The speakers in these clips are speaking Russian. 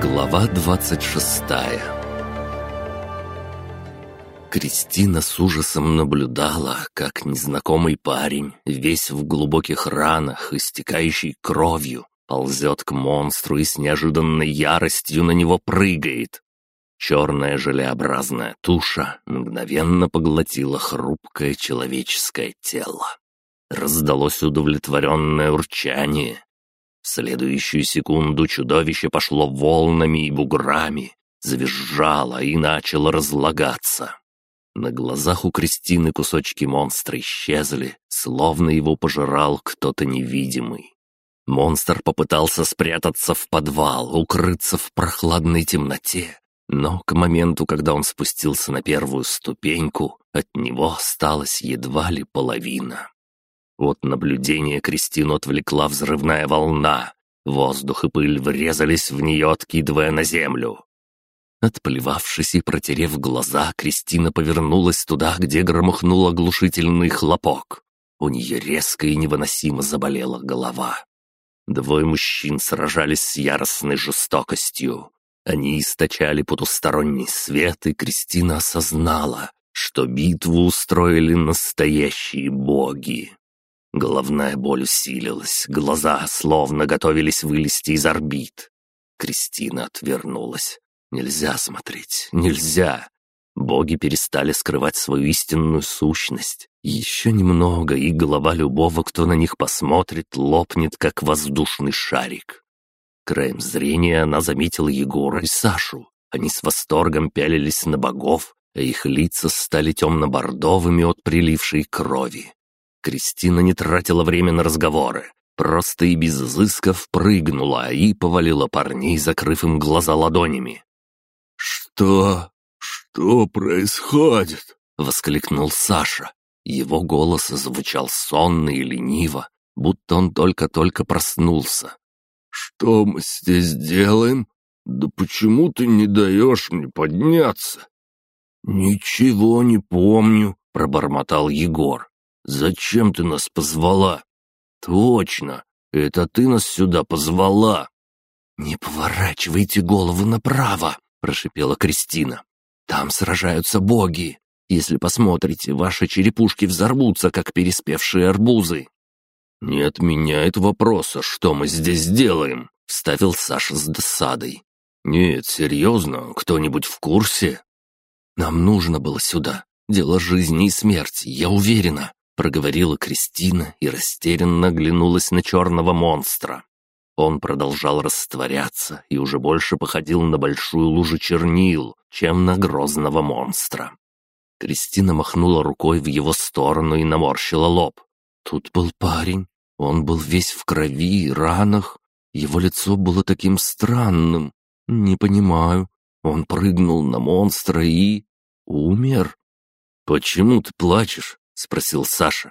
Глава 26. Кристина с ужасом наблюдала, как незнакомый парень, весь в глубоких ранах, истекающий кровью, ползет к монстру и с неожиданной яростью на него прыгает. Черная желеобразная туша мгновенно поглотила хрупкое человеческое тело. Раздалось удовлетворенное урчание. В следующую секунду чудовище пошло волнами и буграми, завизжало и начало разлагаться. На глазах у Кристины кусочки монстра исчезли, словно его пожирал кто-то невидимый. Монстр попытался спрятаться в подвал, укрыться в прохладной темноте, но к моменту, когда он спустился на первую ступеньку, от него осталась едва ли половина. От наблюдения Кристину отвлекла взрывная волна. Воздух и пыль врезались в нее, откидывая на землю. Отплевавшись и протерев глаза, Кристина повернулась туда, где громыхнул оглушительный хлопок. У нее резко и невыносимо заболела голова. Двое мужчин сражались с яростной жестокостью. Они источали потусторонний свет, и Кристина осознала, что битву устроили настоящие боги. Головная боль усилилась, глаза словно готовились вылезти из орбит. Кристина отвернулась. Нельзя смотреть, нельзя. Боги перестали скрывать свою истинную сущность. Еще немного, и голова любого, кто на них посмотрит, лопнет, как воздушный шарик. Краем зрения она заметила Егора и Сашу. Они с восторгом пялились на богов, а их лица стали темно-бордовыми от прилившей крови. Кристина не тратила время на разговоры, просто и без изысков прыгнула и повалила парней, закрыв им глаза ладонями. «Что происходит?» — воскликнул Саша. Его голос звучал сонно и лениво, будто он только-только проснулся. «Что мы здесь делаем? Да почему ты не даешь мне подняться?» «Ничего не помню», — пробормотал Егор. «Зачем ты нас позвала?» «Точно, это ты нас сюда позвала». «Не поворачивайте голову направо», — прошипела Кристина. «Там сражаются боги. Если посмотрите, ваши черепушки взорвутся, как переспевшие арбузы». «Не отменяет вопроса, что мы здесь делаем», — вставил Саша с досадой. «Нет, серьезно, кто-нибудь в курсе?» «Нам нужно было сюда. Дело жизни и смерти, я уверена», — проговорила Кристина и растерянно оглянулась на черного монстра. Он продолжал растворяться и уже больше походил на большую лужу чернил, чем на грозного монстра. Кристина махнула рукой в его сторону и наморщила лоб. Тут был парень. Он был весь в крови и ранах. Его лицо было таким странным. Не понимаю. Он прыгнул на монстра и... умер. «Почему ты плачешь?» — спросил Саша.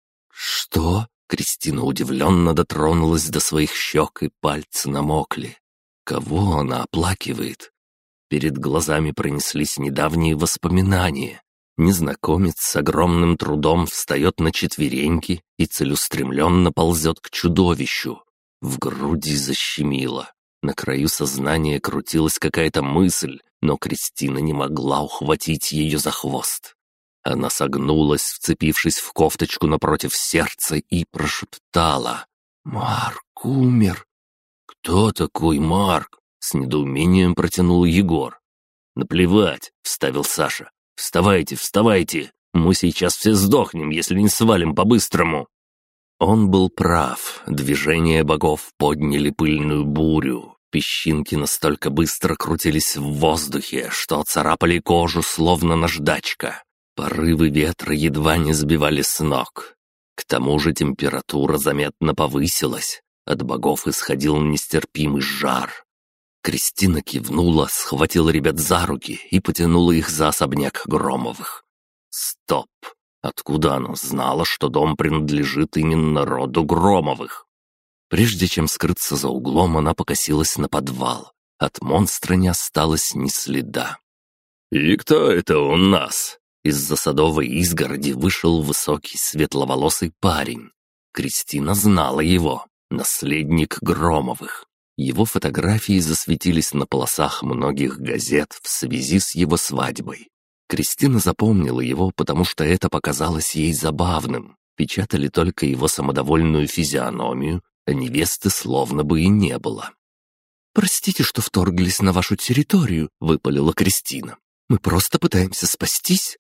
«Что?» — Кристина удивленно дотронулась до своих щек, и пальцы намокли. Кого она оплакивает? Перед глазами пронеслись недавние воспоминания. Незнакомец с огромным трудом встает на четвереньки и целеустремленно ползет к чудовищу. В груди защемило. На краю сознания крутилась какая-то мысль, но Кристина не могла ухватить ее за хвост. Она согнулась, вцепившись в кофточку напротив сердца, и прошептала: «Марк умер». «Кто такой Марк?» — с недоумением протянул Егор. «Наплевать», — вставил Саша. «Вставайте, вставайте! Мы сейчас все сдохнем, если не свалим по-быстрому!» Он был прав. Движения богов подняли пыльную бурю. Песчинки настолько быстро крутились в воздухе, что царапали кожу, словно наждачка. Порывы ветра едва не сбивали с ног. К тому же температура заметно повысилась. От богов исходил нестерпимый жар. Кристина кивнула, схватила ребят за руки и потянула их за особняк Громовых. Стоп! Откуда она знала, что дом принадлежит именно роду Громовых? Прежде чем скрыться за углом, она покосилась на подвал. От монстра не осталось ни следа. «И кто это у нас?» Из-за садовой изгороди вышел высокий светловолосый парень. Кристина знала его, наследник Громовых. Его фотографии засветились на полосах многих газет в связи с его свадьбой. Кристина запомнила его, потому что это показалось ей забавным. Печатали только его самодовольную физиономию, а невесты словно бы и не было. «Простите, что вторглись на вашу территорию», — выпалила Кристина. «Мы просто пытаемся спастись».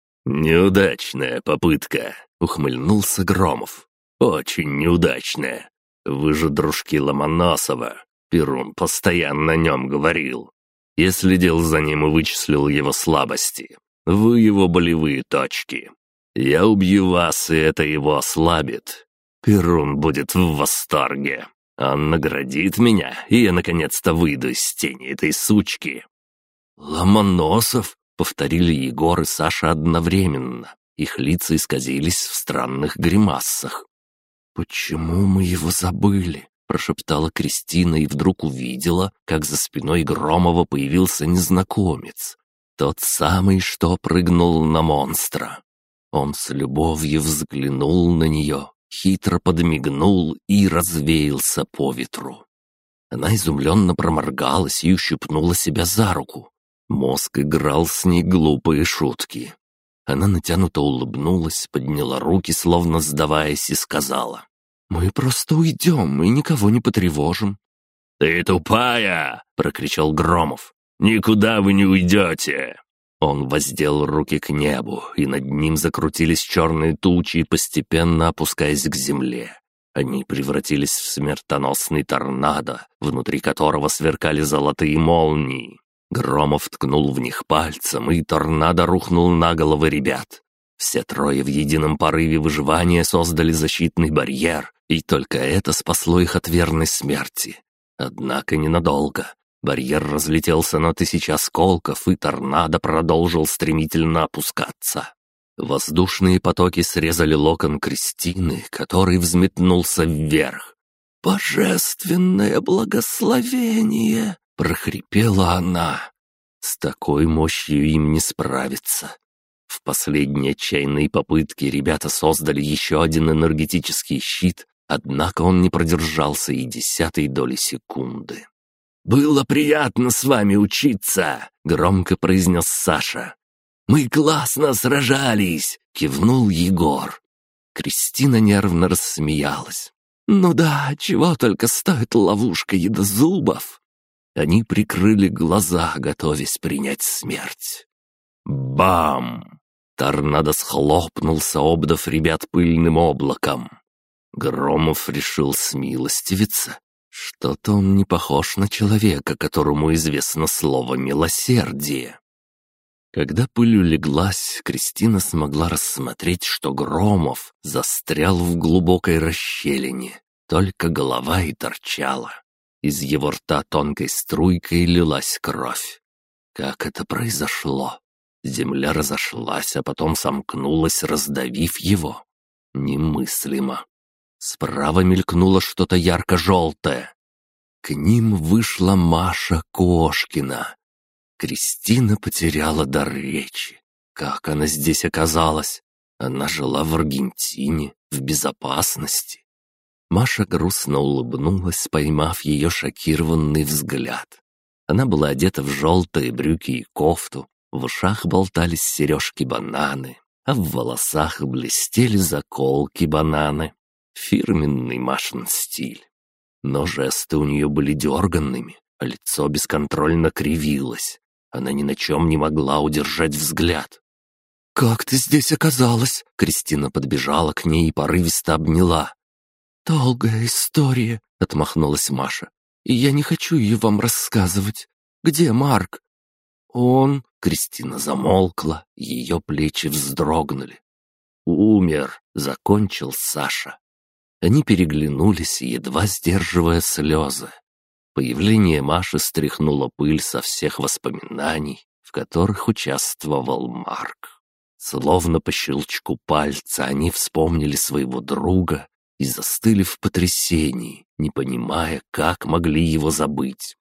«Неудачная попытка», — ухмыльнулся Громов. «Очень неудачная. Вы же дружки Ломоносова. Перун постоянно о нем говорил. Я следил за ним и вычислил его слабости. Вы его болевые точки. Я убью вас, и это его ослабит. Перун будет в восторге. Он наградит меня, и я наконец-то выйду из тени этой сучки». «Ломоносов», — повторили Егор и Саша одновременно. Их лица исказились в странных гримассах. «Почему мы его забыли?» — прошептала Кристина и вдруг увидела, как за спиной Громова появился незнакомец. Тот самый, что прыгнул на монстра. Он с любовью взглянул на нее, хитро подмигнул и развеялся по ветру. Она изумленно проморгалась и ущипнула себя за руку. Мозг играл с ней глупые шутки. Она натянуто улыбнулась, подняла руки, словно сдаваясь, и сказала: «Мы просто уйдем и никого не потревожим». «Ты тупая!» — прокричал Громов. «Никуда вы не уйдете!» Он воздел руки к небу, и над ним закрутились черные тучи, постепенно опускаясь к земле. Они превратились в смертоносный торнадо, внутри которого сверкали золотые молнии. Громов ткнул в них пальцем, и торнадо рухнул на головы ребят. Все трое в едином порыве выживания создали защитный барьер, и только это спасло их от верной смерти. Однако ненадолго. Барьер разлетелся на 1000 осколков, и торнадо продолжил стремительно опускаться. Воздушные потоки срезали локон Кристины, который взметнулся вверх. «Божественное благословение!» — прохрипела она. С такой мощью им не справиться. В последней отчаянной попытке ребята создали еще один энергетический щит, однако он не продержался и 10-й доли секунды. «Было приятно с вами учиться», — громко произнес Саша. «Мы классно сражались», — кивнул Егор. Кристина нервно рассмеялась. «Ну да, чего только стоит ловушка едозубов». Они прикрыли глаза, готовясь принять смерть. Бам! Торнадо схлопнулся, обдав ребят пыльным облаком. Громов решил смилостивиться. Что-то он не похож на человека, которому известно слово «милосердие». Когда пыль улеглась, Кристина смогла рассмотреть, что Громов застрял в глубокой расщелине, только голова и торчала. Из его рта тонкой струйкой лилась кровь. Как это произошло? Земля разошлась, а потом сомкнулась, раздавив его. Немыслимо. Справа мелькнуло что-то ярко-желтое. К ним вышла Маша Кошкина. Кристина потеряла дар речи. Как она здесь оказалась? Она жила в Аргентине, в безопасности. Маша грустно улыбнулась, поймав ее шокированный взгляд. Она была одета в желтые брюки и кофту, в ушах болтались сережки-бананы, а в волосах блестели заколки-бананы. Фирменный Машин стиль. Но жесты у нее были дерганными, а лицо бесконтрольно кривилось. Она ни на чем не могла удержать взгляд. «Как ты здесь оказалась?» Кристина подбежала к ней и порывисто обняла. «Долгая история», — отмахнулась Маша. «И я не хочу ее вам рассказывать. Где Марк?» «Он...» — Кристина замолкла, ее плечи вздрогнули. «Умер», — закончил Саша. Они переглянулись, едва сдерживая слезы. Появление Маши стряхнуло пыль со всех воспоминаний, в которых участвовал Марк. Словно по щелчку пальца они вспомнили своего друга и застыли в потрясении, не понимая, как могли его забыть.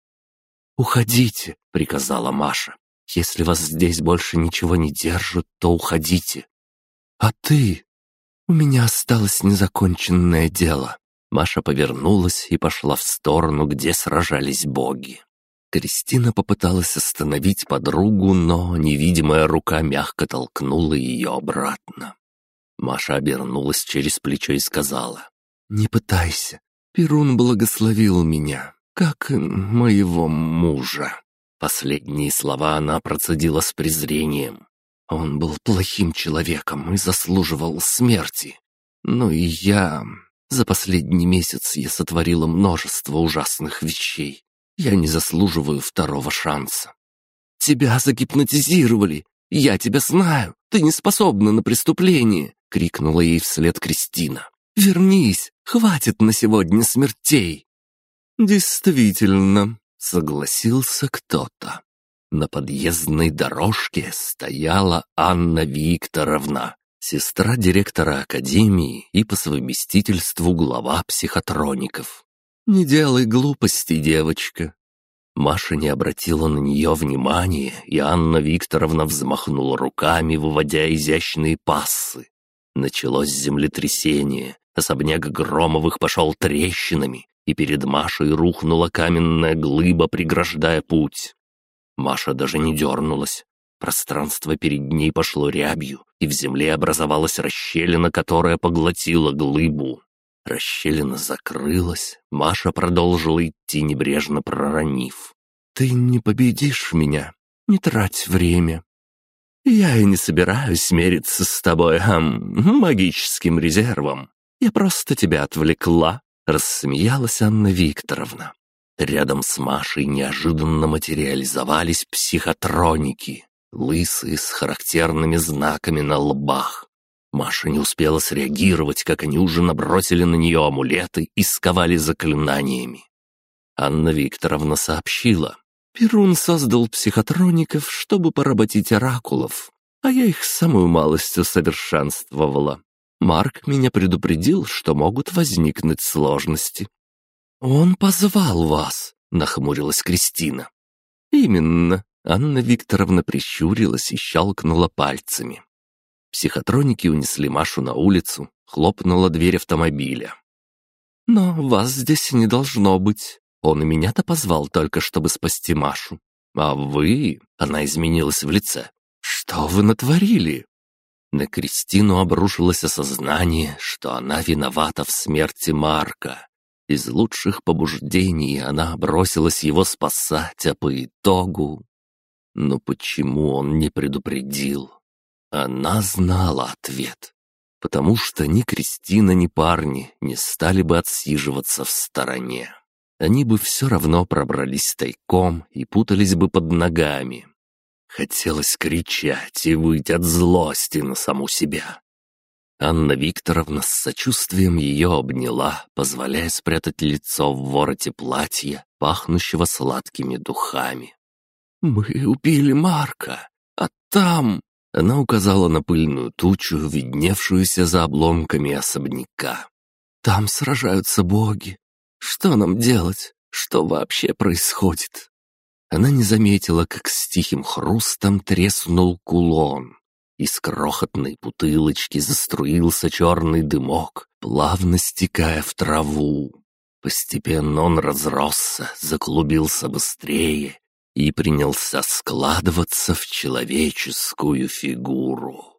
«Уходите», — приказала Маша. «Если вас здесь больше ничего не держит, то уходите». «А ты?» «У меня осталось незаконченное дело. Маша повернулась и пошла в сторону, где сражались боги. Кристина попыталась остановить подругу, но невидимая рука мягко толкнула ее обратно. Маша обернулась через плечо и сказала: «Не пытайся. Перун благословил меня, как и моего мужа». Последние слова она процедила с презрением. Он был плохим человеком и заслуживал смерти. Ну и я... За последний месяц я сотворила множество ужасных вещей. Я не заслуживаю второго шанса. «Тебя загипнотизировали! Я тебя знаю! Ты не способна на преступление!» — крикнула ей вслед Кристина. «Вернись! Хватит на сегодня смертей!» «Действительно», — согласился кто-то. На подъездной дорожке стояла Анна Викторовна, сестра директора академии и по совместительству глава психотроников. «Не делай глупостей, девочка». Маша не обратила на нее внимания, и Анна Викторовна взмахнула руками, выводя изящные пассы. Началось землетрясение, особняк Громовых пошел трещинами, и перед Машей рухнула каменная глыба, преграждая путь. Маша даже не дернулась. Пространство перед ней пошло рябью, и в земле образовалась расщелина, которая поглотила глыбу. Расщелина закрылась, Маша продолжила идти, небрежно проронив: «Ты не победишь меня, не трать время». «Я и не собираюсь мериться с тобой, магическим резервом. Я просто тебя отвлекла», — рассмеялась Анна Викторовна. Рядом с Машей неожиданно материализовались психотроники, лысые с характерными знаками на лбах. Маша не успела среагировать, как они уже набросили на нее амулеты и сковали заклинаниями. Анна Викторовна сообщила: «Перун создал психотроников, чтобы поработить оракулов, а я их самую малость усовершенствовала. Марк меня предупредил, что могут возникнуть сложности». «Он позвал вас», — нахмурилась Кристина. «Именно», — Анна Викторовна прищурилась и щелкнула пальцами. Психотроники унесли Машу на улицу, хлопнула дверь автомобиля. «Но вас здесь не должно быть. Он и меня-то позвал только, чтобы спасти Машу. А вы...» — она изменилась в лице. «Что вы натворили?» На Кристину обрушилось осознание, что она виновата в смерти Марка. Из лучших побуждений она бросилась его спасать, а по итогу... Но почему он не предупредил? Она знала ответ. Потому что ни Кристина, ни парни не стали бы отсиживаться в стороне. Они бы все равно пробрались тайком и путались бы под ногами. Хотелось кричать и выть от злости на саму себя. Анна Викторовна с сочувствием ее обняла, позволяя спрятать лицо в вороте платья, пахнущего сладкими духами. «Мы убили Марка, а там...» Она указала на пыльную тучу, видневшуюся за обломками особняка. «Там сражаются боги. Что нам делать? Что вообще происходит?» Она не заметила, как с тихим хрустом треснул кулон. Из крохотной бутылочки заструился черный дымок, плавно стекая в траву. Постепенно он разросся, заклубился быстрее и принялся складываться в человеческую фигуру.